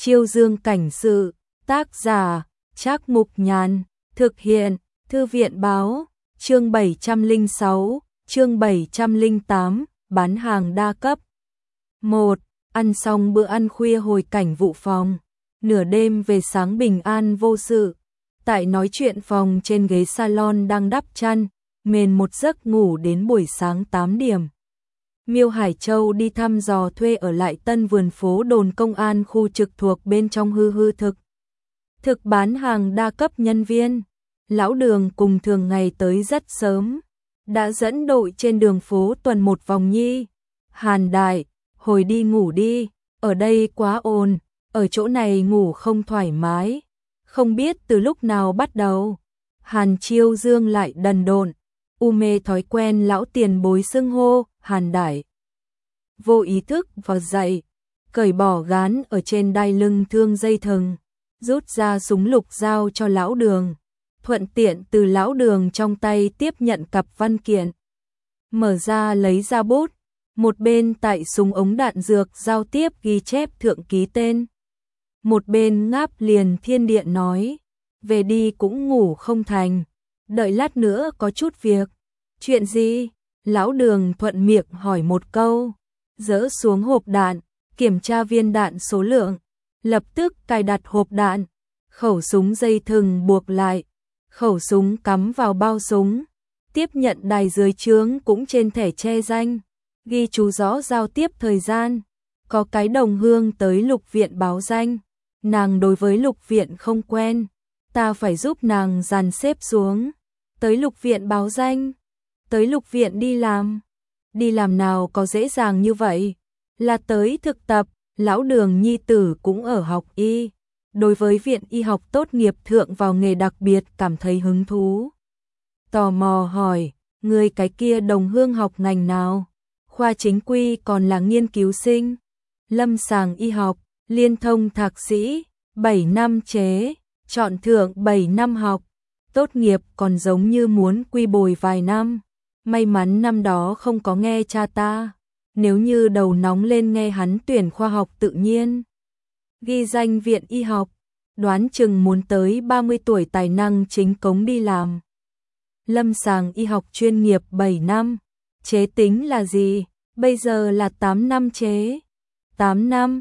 Chiêu Dương cảnh sự, tác giả, Trác Mục Nhàn, thực hiện, Thư viện báo, chương 706, chương 708, bán hàng đa cấp. 1. Ăn xong bữa ăn khuya hồi cảnh vụ phòng, nửa đêm về sáng bình an vô sự. Tại nói chuyện phòng trên ghế salon đang đắp chăn, mền một giấc ngủ đến buổi sáng 8 điểm. Miêu Hải Châu đi thăm dò thuê ở lại tân vườn phố đồn công an khu trực thuộc bên trong hư thực bán hàng đa cấp nhân viên. Lão Đường cùng thường ngày tới rất sớm, đã dẫn đội trên đường phố tuần một vòng nhi. Hàn Đại, hồi đi ngủ đi, ở đây quá ồn, ở chỗ này ngủ không thoải mái. Không biết từ lúc nào bắt đầu, Hàn Chiêu Dương lại đần độn, mê thói quen lão tiền bối xưng hô, Hàn Đại. Vô ý thức vào dậy, cởi bỏ gán ở trên đai lưng thương dây thừng, rút ra súng lục giao cho Lão Đường, thuận tiện từ Lão Đường trong tay tiếp nhận cặp văn kiện. Mở ra lấy ra bút, một bên tại súng ống đạn dược giao tiếp ghi chép thượng ký tên. Một bên ngáp liền thiên điện nói, về đi cũng ngủ không thành, đợi lát nữa có chút việc. Chuyện gì? Lão Đường thuận miệng hỏi một câu, dỡ xuống hộp đạn, kiểm tra viên đạn số lượng, lập tức cài đặt hộp đạn, khẩu súng dây thừng buộc lại, khẩu súng cắm vào bao súng, tiếp nhận đài dưới trướng cũng trên thẻ che danh, ghi chú rõ giao tiếp thời gian. Có cái đồng hương tới Lục Viện báo danh, nàng đối với Lục Viện không quen, ta phải giúp nàng dàn xếp xuống. Tới Lục Viện báo danh, tới Lục Viện đi làm nào có dễ dàng như vậy, là tới thực tập. Lão Đường nhi tử cũng ở học y, đối với viện y học tốt nghiệp thượng vào nghề đặc biệt cảm thấy hứng thú. Tò mò hỏi, người cái kia đồng hương học ngành nào? Khoa chính quy còn là nghiên cứu sinh? Lâm sàng y học, liên thông thạc sĩ, 7 năm chế, chọn thượng 7 năm học, tốt nghiệp còn giống như muốn quy bồi vài năm. May mắn năm đó không có nghe cha ta, nếu như đầu nóng lên nghe hắn tuyển khoa học tự nhiên, ghi danh viện y học, đoán chừng muốn tới 30 tuổi tài năng chính cống đi làm. Lâm sàng y học chuyên nghiệp 7 năm, chế tính là gì? Bây giờ là 8 năm chế. 8 năm?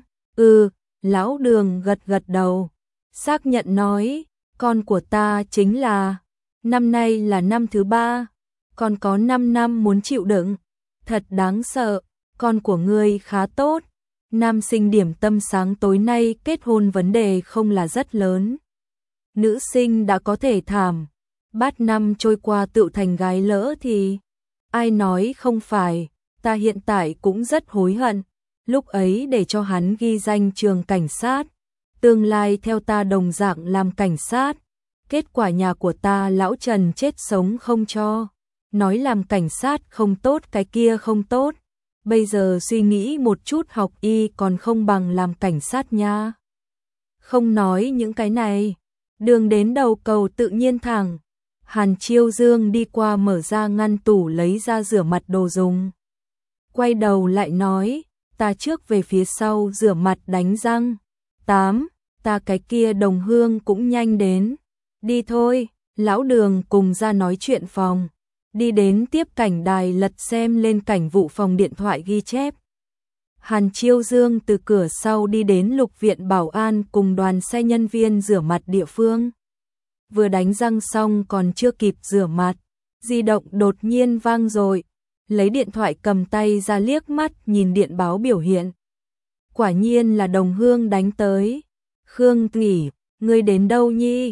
Lão Đường gật đầu, xác nhận nói, con của ta chính là, năm nay là năm thứ 3, còn có 5 năm muốn chịu đựng, thật đáng sợ. Con của ngươi khá tốt, nam sinh điểm tâm sáng tối nay kết hôn vấn đề không là rất lớn. Nữ sinh đã có thể thảm, bát năm trôi qua tự thành gái lỡ thì, ai nói không phải, ta hiện tại cũng rất hối hận, lúc ấy để cho hắn ghi danh trường cảnh sát, tương lai theo ta đồng dạng làm cảnh sát, kết quả nhà của ta lão Trần chết sống không cho, nói làm cảnh sát không tốt cái kia không tốt. Bây giờ suy nghĩ một chút học y còn không bằng làm cảnh sát nha. Không nói những cái này, đường đến đầu cầu tự nhiên thẳng. Hàn Chiêu Dương đi qua mở ra ngăn tủ lấy ra rửa mặt đồ dùng. Quay đầu lại nói, ta trước về phía sau rửa mặt đánh răng. 8. Ta cái kia đồng hương cũng nhanh đến. Đi thôi, Lão Đường cùng ra nói chuyện phòng. Đi đến tiếp cảnh đài lật xem lên cảnh vụ phòng điện thoại ghi chép. Hàn Chiêu Dương từ cửa sau đi đến Lục Viện bảo an cùng đoàn xe nhân viên rửa mặt địa phương. Vừa đánh răng xong còn chưa kịp rửa mặt, di động đột nhiên vang rồi. Lấy điện thoại cầm tay ra liếc mắt nhìn điện báo biểu hiện. Quả nhiên là đồng hương đánh tới. Khương Nghỉ, ngươi đến đâu nhi?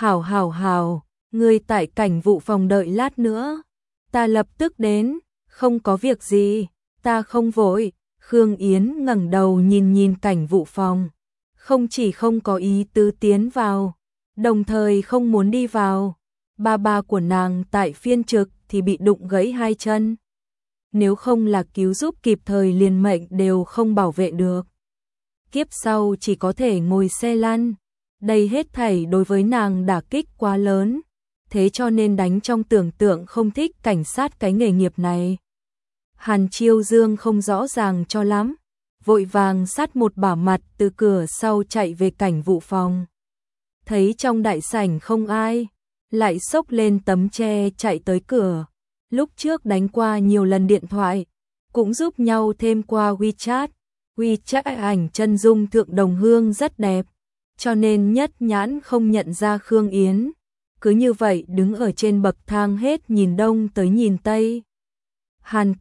Hảo, ngươi tại cảnh vụ phòng đợi lát nữa. Ta lập tức đến, không có việc gì, ta không vội. Khương Yến ngẩng đầu nhìn cảnh vụ phòng, không chỉ không có ý tứ tiến vào, đồng thời không muốn đi vào. Ba của nàng tại phiên trực thì bị đụng gãy 2 chân. Nếu không là cứu giúp kịp thời liền mệnh đều không bảo vệ được. Kiếp sau chỉ có thể ngồi xe lăn. Đây hết thảy đối với nàng đả kích quá lớn. Thế cho nên đánh trong tưởng tượng không thích cảnh sát cái nghề nghiệp này. Hàn Chiêu Dương không rõ ràng cho lắm, vội vàng sát một bả mặt từ cửa sau chạy về cảnh vụ phòng. Thấy trong đại sảnh không ai, lại xốc lên tấm tre chạy tới cửa. Lúc trước đánh qua nhiều lần điện thoại, cũng giúp nhau thêm qua WeChat. WeChat ảnh chân dung Thượng Đồng Hương rất đẹp, cho nên nhất nhãn không nhận ra Khương Yến. Cứ như vậy đứng ở trên bậc thang hết nhìn đông tới nhìn tây. Hàn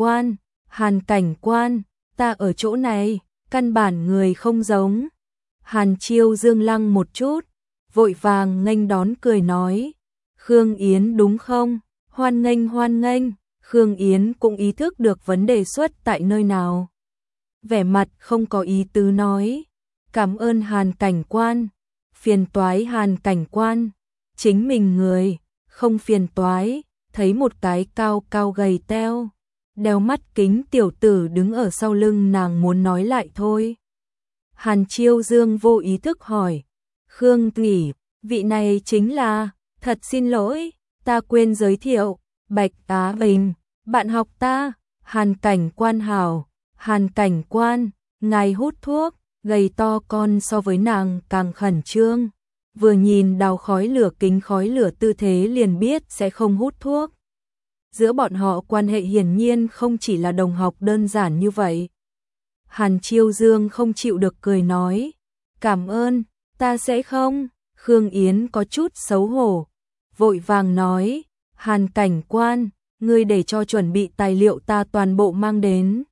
cảnh quan, ta ở chỗ này, căn bản người không giống. Hàn Chiêu Dương lăng một chút, vội vàng nghênh đón cười nói, Khương Yến đúng không? Hoan nghênh. Khương Yến cũng ý thức được vấn đề xuất tại nơi nào. Vẻ mặt không có ý tứ nói, cảm ơn Hàn cảnh quan, phiền toái Hàn cảnh quan, chính mình người, không phiền toái. Thấy một cái cao cao gầy teo, đeo mắt kính tiểu tử đứng ở sau lưng nàng muốn nói lại thôi. Hàn Chiêu Dương vô ý thức hỏi, Khương tỷ, vị này chính là, thật xin lỗi, ta quên giới thiệu, Bạch Á Bình, bạn học ta. Hàn cảnh quan hảo, Hàn cảnh quan, ngài hút thuốc, gầy to con so với nàng càng khẩn trương. Vừa nhìn đào khói lửa kính khói lửa tư thế liền biết sẽ không hút thuốc. Giữa bọn họ quan hệ hiển nhiên không chỉ là đồng học đơn giản như vậy. Hàn Chiêu Dương không chịu được cười nói, cảm ơn, ta sẽ không. Khương Yến có chút xấu hổ, vội vàng nói, Hàn cảnh quan, ngươi để cho chuẩn bị tài liệu ta toàn bộ mang đến.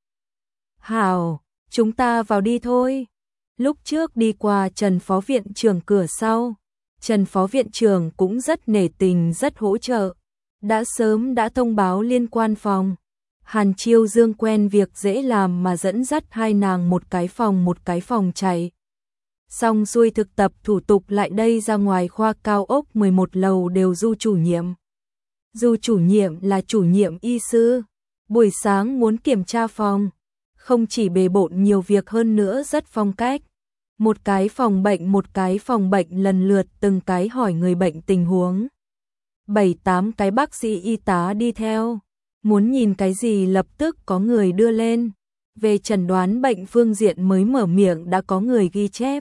Hảo, chúng ta vào đi thôi. Lúc trước đi qua Trần Phó Viện trưởng cửa sau, Trần Phó Viện trưởng cũng rất nể tình rất hỗ trợ, đã sớm đã thông báo liên quan phòng. Hàn Chiêu Dương quen việc dễ làm mà dẫn dắt hai nàng một cái phòng chạy. Xong xuôi thực tập thủ tục lại đây ra ngoài khoa cao ốc 11 lầu đều du chủ nhiệm. Du chủ nhiệm là chủ nhiệm y sư, buổi sáng muốn kiểm tra phòng, không chỉ bề bộn nhiều việc hơn nữa rất phong cách. Một cái phòng bệnh lần lượt từng cái hỏi người bệnh tình huống. 7-8 cái bác sĩ y tá đi theo, muốn nhìn cái gì lập tức có người đưa lên. Về chẩn đoán bệnh phương diện mới mở miệng đã có người ghi chép.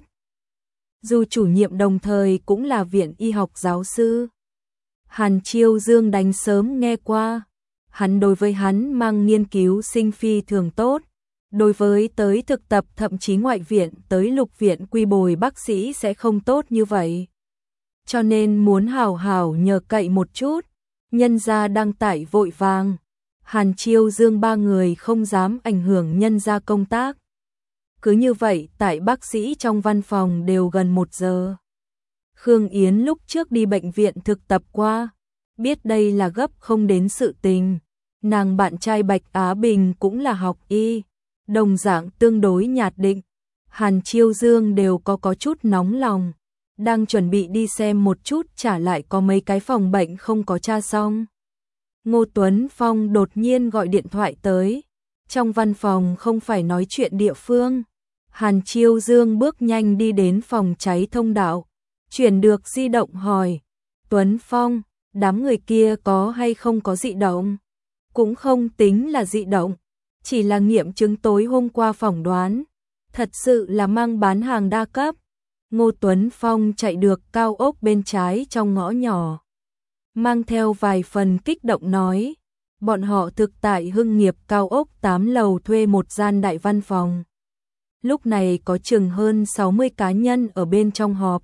Dù chủ nhiệm đồng thời cũng là viện y học giáo sư. Hàn Chiêu Dương đánh sớm nghe qua, hắn đối với hắn mang nghiên cứu sinh phi thường tốt. Đối với tới thực tập thậm chí ngoại viện tới lục viện quy bồi bác sĩ sẽ không tốt như vậy. Cho nên muốn hảo hảo nhờ cậy một chút, nhân gia đăng tải vội vàng. Hàn Chiêu Dương ba người không dám ảnh hưởng nhân gia công tác. Cứ như vậy tại bác sĩ trong văn phòng đều gần 1 giờ. Khương Yến lúc trước đi bệnh viện thực tập qua, biết đây là gấp không đến sự tình. Nàng bạn trai Bạch Á Bình cũng là học y, đồng dạng tương đối nhạt định. Hàn Chiêu Dương đều có chút nóng lòng, đang chuẩn bị đi xem một chút trả lại có mấy cái phòng bệnh không có tra xong. Ngô Tuấn Phong đột nhiên gọi điện thoại tới, trong văn phòng không phải nói chuyện địa phương. Hàn Chiêu Dương bước nhanh đi đến phòng cháy thông đạo, chuyển được di động hỏi, Tuấn Phong, đám người kia có hay không có dị động? Cũng không tính là dị động, chỉ là nghiệm chứng tối hôm qua phỏng đoán, thật sự là mang bán hàng đa cấp. Ngô Tuấn Phong chạy được cao ốc bên trái trong ngõ nhỏ, mang theo vài phần kích động nói, bọn họ thực tại Hưng Nghiệp cao ốc 8 lầu thuê một gian đại văn phòng. Lúc này có chừng hơn 60 cá nhân ở bên trong họp.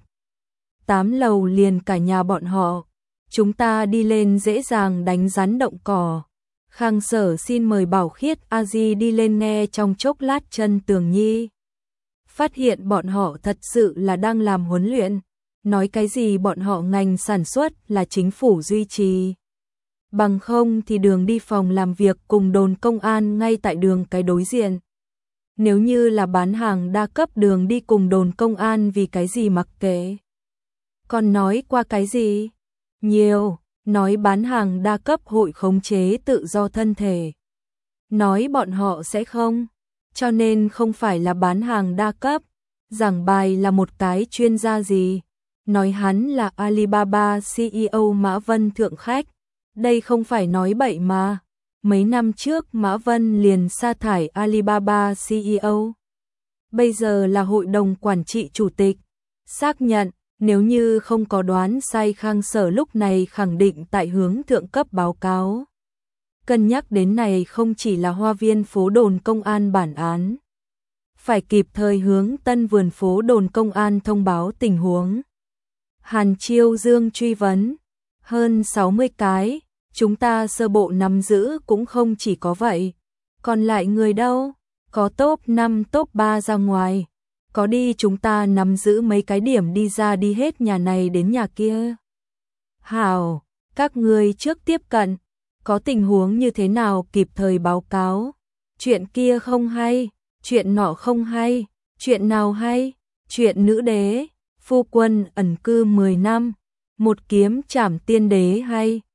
8 lầu liền cả nhà bọn họ, chúng ta đi lên dễ dàng đánh rắn động cỏ. Khang Sở xin mời Bảo Khiết A Di đi lên nghe trong chốc lát chân Tường Nhi. Phát hiện bọn họ thật sự là đang làm huấn luyện, nói cái gì bọn họ ngành sản xuất là chính phủ duy trì. Bằng không thì đường đi phòng làm việc cùng đồn công an ngay tại đường cái đối diện. Nếu như là bán hàng đa cấp đường đi cùng đồn công an vì cái gì mặc kệ. Còn nói qua cái gì? Nhiều, nói bán hàng đa cấp hội khống chế tự do thân thể. Nói bọn họ sẽ không, cho nên không phải là bán hàng đa cấp. Giảng bài là một cái chuyên gia gì. Nói hắn là Alibaba CEO Mã Vân thượng khách. Đây không phải nói bậy mà. mấy năm trước Mã Vân liền sa thải Alibaba CEO. Bây giờ là hội đồng quản trị chủ tịch. Xác nhận, nếu như không có đoán sai Khang Sở lúc này khẳng định tại hướng thượng cấp báo cáo. Cân nhắc đến này không chỉ là Hoa Viên phố đồn công an bản án. Phải kịp thời hướng Tân Vườn phố đồn công an thông báo tình huống. Hàn Chiêu Dương truy vấn. Hơn 60 cái, chúng ta sơ bộ nắm giữ cũng không chỉ có vậy. Còn lại người đâu? Có top 5 top 3 ra ngoài. Có đi chúng ta nắm giữ mấy cái điểm đi ra đi hết nhà này đến nhà kia. Hảo, các ngươi trước tiếp cận. Có tình huống như thế nào kịp thời báo cáo. Chuyện kia không hay, chuyện nọ không hay, chuyện nào hay, chuyện nữ đế, phu quân ẩn cư 10 năm, một kiếm trảm tiên đế hay.